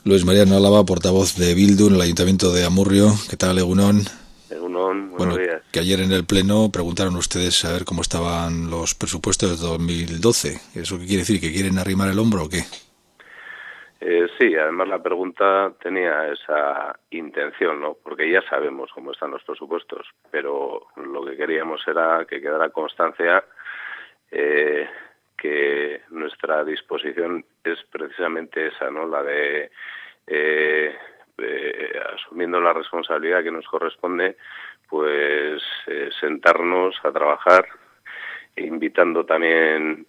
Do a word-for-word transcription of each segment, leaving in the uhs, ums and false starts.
Luis Mariano Álava, portavoz de Bildu en el Ayuntamiento de Amurrio. ¿Qué tal, Egunon? Egunon, buenos bueno, días. Que ayer en el Pleno preguntaron ustedes a ver cómo estaban los presupuestos de dos mil doce. ¿Eso qué quiere decir? ¿Que quieren arrimar el hombro o qué? Eh, sí, además la pregunta tenía esa intención, ¿no? Porque ya sabemos cómo están los presupuestos, pero lo que queríamos era que quedara constancia eh, que nuestra disposición es precisamente esa, ¿no? La de, eh, eh, asumiendo la responsabilidad que nos corresponde, pues eh, sentarnos a trabajar, invitando también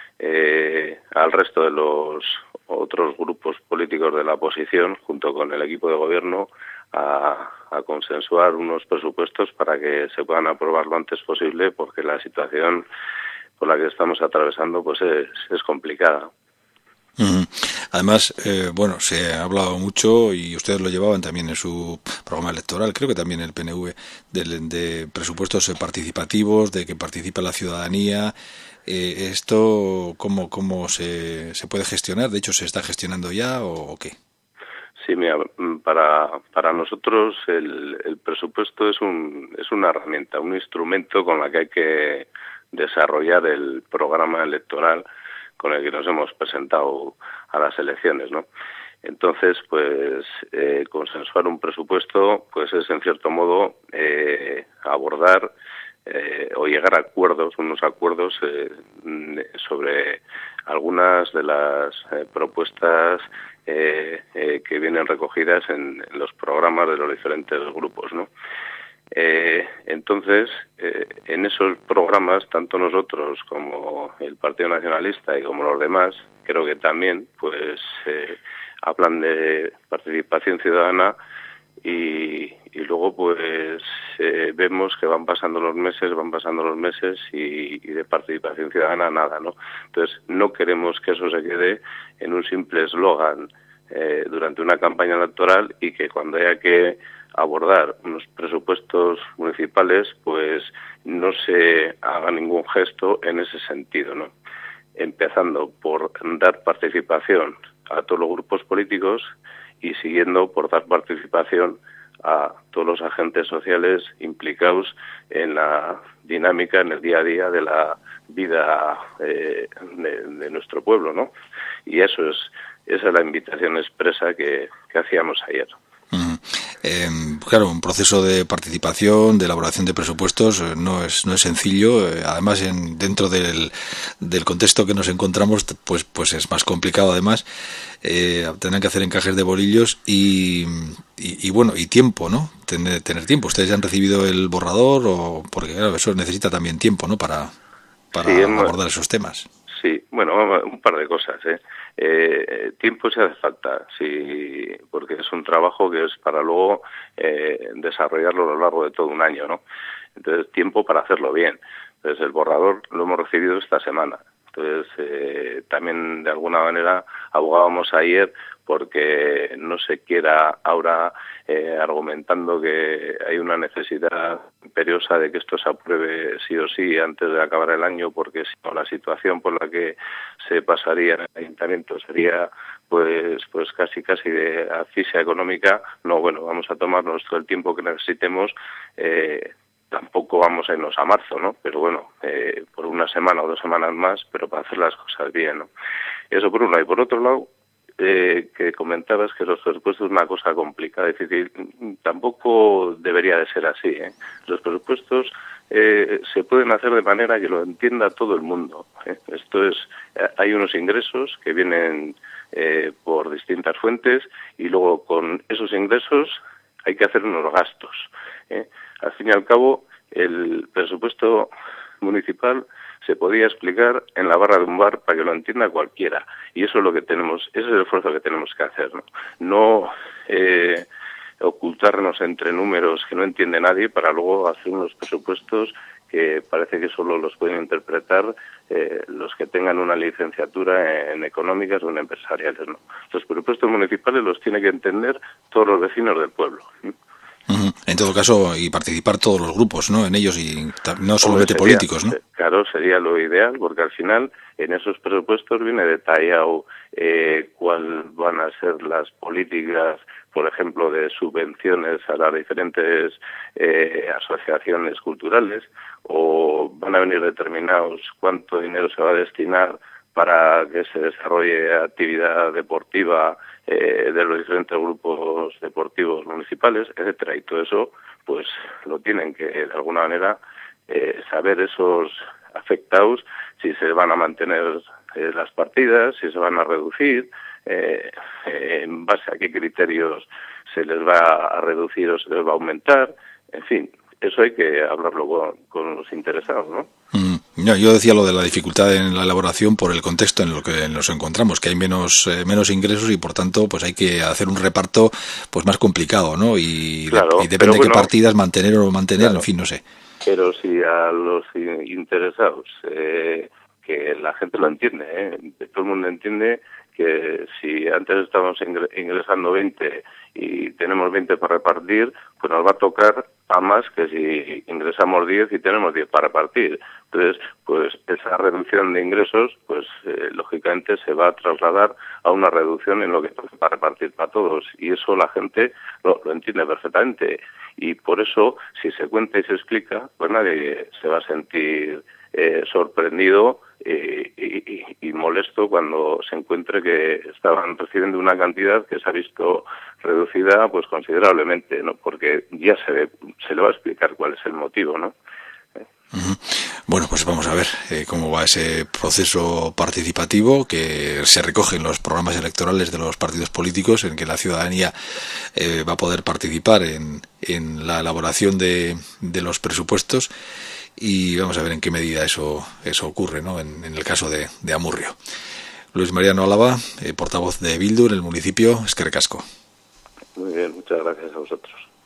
eh, al resto de los otros grupos políticos de la oposición, junto con el equipo de gobierno, a, a consensuar unos presupuestos para que se puedan aprobar lo antes posible, porque la situación por la que estamos atravesando pues es, es complicada. Uh-huh. Además, eh, bueno, se ha hablado mucho, y ustedes lo llevaban también en su programa electoral, creo que también el P N V, de, de presupuestos participativos, de que participa la ciudadanía. Eh, ¿Esto cómo, cómo se, se puede gestionar? De hecho, ¿se está gestionando ya o, o qué? Sí, mira, para, para nosotros el, el presupuesto es, un, es una herramienta, un instrumento con la que hay que desarrollar el programa electoral con el que nos hemos presentado a las elecciones, ¿no? Entonces, pues, eh, consensuar un presupuesto, pues es en cierto modo eh, abordar eh, o llegar a acuerdos, unos acuerdos eh, sobre algunas de las eh, propuestas eh, eh, que vienen recogidas en, en los programas de los diferentes grupos, ¿no? Eh, entonces, eh, en esos programas, tanto nosotros como el Partido Nacionalista y como los demás, creo que también, pues, eh, hablan de participación ciudadana y, y luego, pues, eh, vemos que van pasando los meses, van pasando los meses y, y de participación ciudadana nada, ¿no? Entonces, no queremos que eso se quede en un simple eslogan eh, durante una campaña electoral y que cuando haya que abordar unos presupuestos municipales, pues no se haga ningún gesto en ese sentido, ¿no? Empezando por dar participación a todos los grupos políticos y siguiendo por dar participación a todos los agentes sociales implicados en la dinámica, en el día a día de la vida eh, de, de nuestro pueblo, ¿no? Y eso es, esa es la invitación expresa que, que hacíamos ayer. Uh-huh. Eh, claro, un proceso de participación, de elaboración de presupuestos eh, no es no es sencillo. Eh, además, en, dentro del, del contexto que nos encontramos, pues pues es más complicado. Además, eh, tendrán que hacer encajes de bolillos y, y, y bueno y tiempo, ¿no? Tener, tener tiempo. Ustedes ya han recibido el borrador o porque claro, eso necesita también tiempo, ¿no? Para para sí, abordar esos temas. Sí, bueno, un par de cosas, ¿eh? Eh, tiempo se hace falta, sí, porque es un trabajo que es para luego eh, desarrollarlo a lo largo de todo un año, ¿no? Entonces, tiempo para hacerlo bien. Entonces, el borrador lo hemos recibido esta semana. Entonces, eh, también de alguna manera abogábamos ayer porque no se quiera ahora eh, argumentando que hay una necesidad imperiosa de que esto se apruebe sí o sí antes de acabar el año, porque si no la situación por la que se pasaría en el ayuntamiento sería pues pues casi casi de asfixia económica. No, bueno, vamos a tomarnos todo el tiempo que necesitemos. Eh, Tampoco vamos a irnos a marzo, ¿no? Pero bueno, eh, por una semana o dos semanas más, pero para hacer las cosas bien, ¿no? Eso por un lado. Y por otro lado, eh, que comentabas que los presupuestos es una cosa complicada, difícil. Tampoco debería de ser así, ¿eh? Los presupuestos eh, se pueden hacer de manera que lo entienda todo el mundo, ¿eh? Esto es, eh, hay unos ingresos que vienen eh, por distintas fuentes y luego con esos ingresos hay que hacer unos gastos, ¿eh? Al fin y al cabo, el presupuesto municipal se podía explicar en la barra de un bar para que lo entienda cualquiera. Y eso es lo que tenemos, ese es el esfuerzo que tenemos que hacer, ¿no? No eh, ocultarnos entre números que no entiende nadie para luego hacer unos presupuestos que parece que solo los pueden interpretar eh, los que tengan una licenciatura en económicas o en empresariales, ¿no? Los presupuestos municipales los tiene que entender todos los vecinos del pueblo. Uh-huh. En todo caso, y participar todos los grupos, ¿no? En ellos y no solamente sería, políticos, ¿no? Claro, sería lo ideal, porque al final en esos presupuestos viene detallado eh, cuáles van a ser las políticas, por ejemplo, de subvenciones a las diferentes eh, asociaciones culturales, o van a venir determinados cuánto dinero se va a destinar para que se desarrolle actividad deportiva eh, de los diferentes grupos deportivos municipales, etcétera. Y todo eso, pues, lo tienen que, de alguna manera, eh, saber esos afectados, si se van a mantener eh, las partidas, si se van a reducir, eh, eh, en base a qué criterios se les va a reducir o se les va a aumentar, en fin. Eso hay que hablarlo con, con los interesados, ¿no? Mm, no, yo decía lo de la dificultad en la elaboración por el contexto en lo que nos encontramos, que hay menos eh, menos ingresos y por tanto pues hay que hacer un reparto pues más complicado, ¿no? Y, claro, de, y depende de bueno, qué partidas mantener o no mantener, claro, en fin, no sé. Pero si a los interesados, eh, que la gente lo entiende, ¿eh? Todo el mundo entiende que si antes estábamos ingresando veinte y tenemos veinte para repartir, pues nos va a tocar a más que si ingresamos diez y tenemos diez para repartir. Entonces, pues esa reducción de ingresos, pues eh, lógicamente se va a trasladar a una reducción en lo que toca para repartir para todos. Y eso la gente lo, lo entiende perfectamente. Y por eso, si se cuenta y se explica, pues nadie se va a sentir eh, sorprendido eh, y, y, y molesto cuando se encuentre que estaban recibiendo una cantidad que se ha visto reducida pues considerablemente, ¿no? Porque ya se ve, se le va a explicar cuál es el motivo, ¿no? Uh-huh. Bueno, pues vamos a ver eh, cómo va ese proceso participativo que se recoge en los programas electorales de los partidos políticos, en que la ciudadanía eh, va a poder participar en, en la elaboración de, de los presupuestos, y vamos a ver en qué medida eso eso ocurre, ¿no? En, en el caso de, de Amurrio. Luis Mariano Álava, eh, portavoz de Bildu en el municipio, eskerrik asko. Muy bien, muchas gracias a vosotros.